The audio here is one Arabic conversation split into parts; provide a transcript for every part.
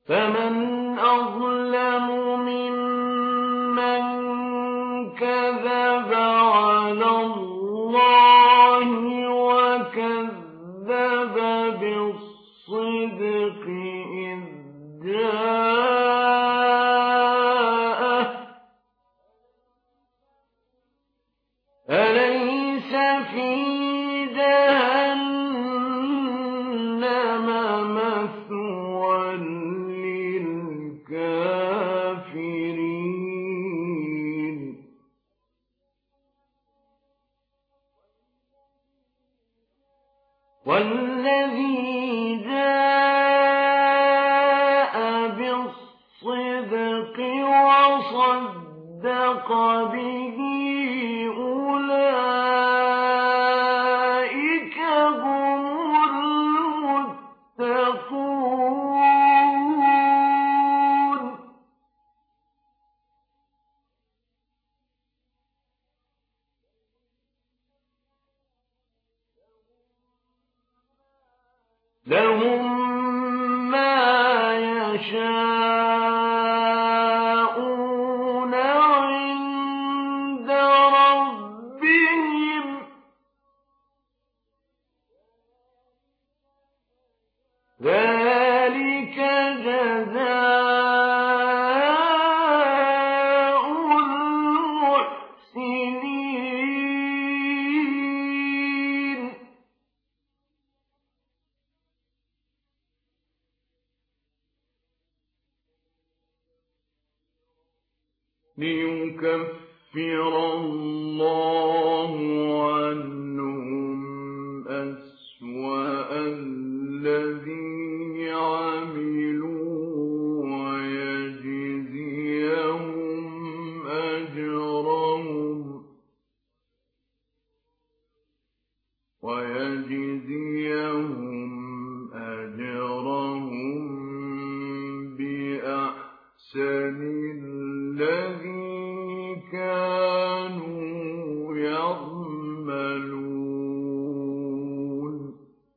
فمن أظلم ممن كذب على الله وكذب بالصدق إذ جاءه أليس في جهنم مثوى للكافرين والذي جاء بالصدق وصدق به أولئك هم المتقون لهم ما يشاءون عند ربهم ذلك جزاء المحسنين ليكفر الله عنهم أسوأ الذي عملوا ويجزيهم أجرهم بأحسن الذي كانوا يعملون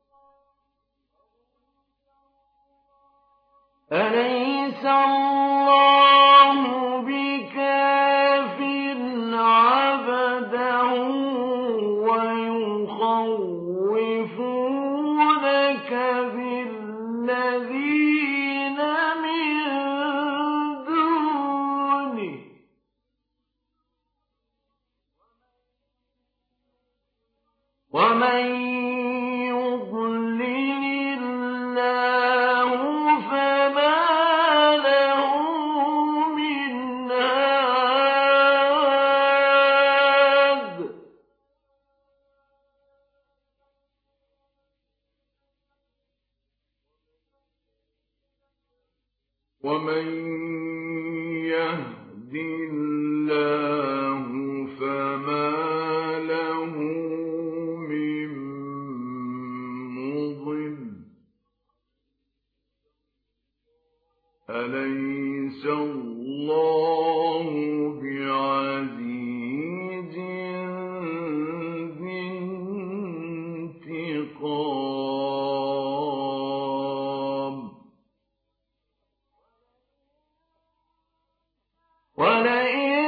أليس الله بكاف عبده ويخوفونك بالذين من دونه ومن يضلل الله فما له من هاد ومن يهد الله فما له من مضل أليس الله بعزيز ذي انتقام ولئن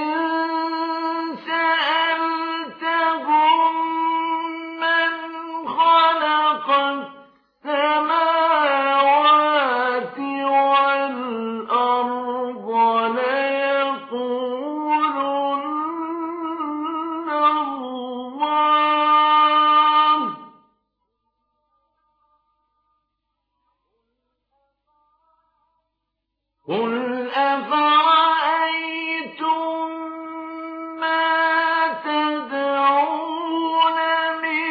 سألتهم من خلق السماوات والأرض ليقولن الله قل أفرأيتم ما تدعون من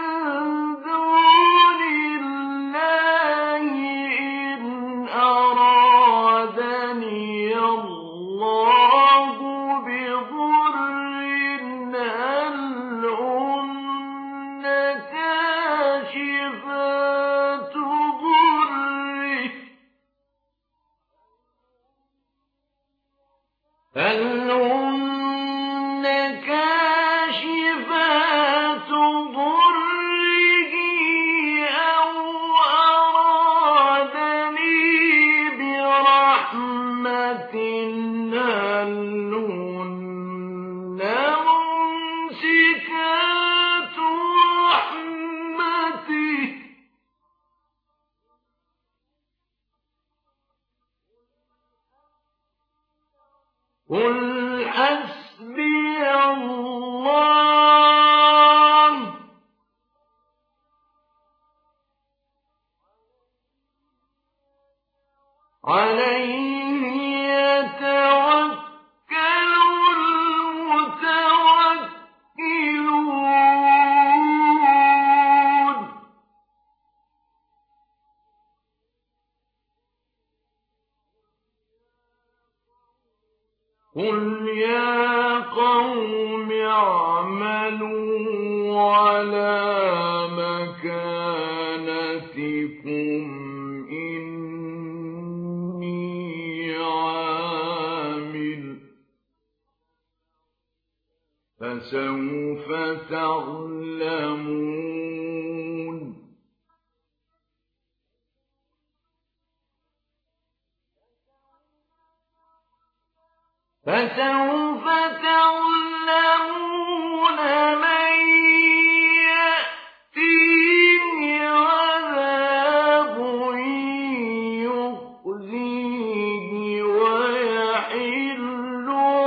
دون الله إن أرادني الله بضر هل هن كاشفات ضره هل هن كاشفات ضره أو أرادني قل حسبي الله عليه يتوكل المتوكلون قل يا قوم اعملوا على مكانتكم إني عامل فسوف تعلمون من يأتيه عذاب يخزيه ويحل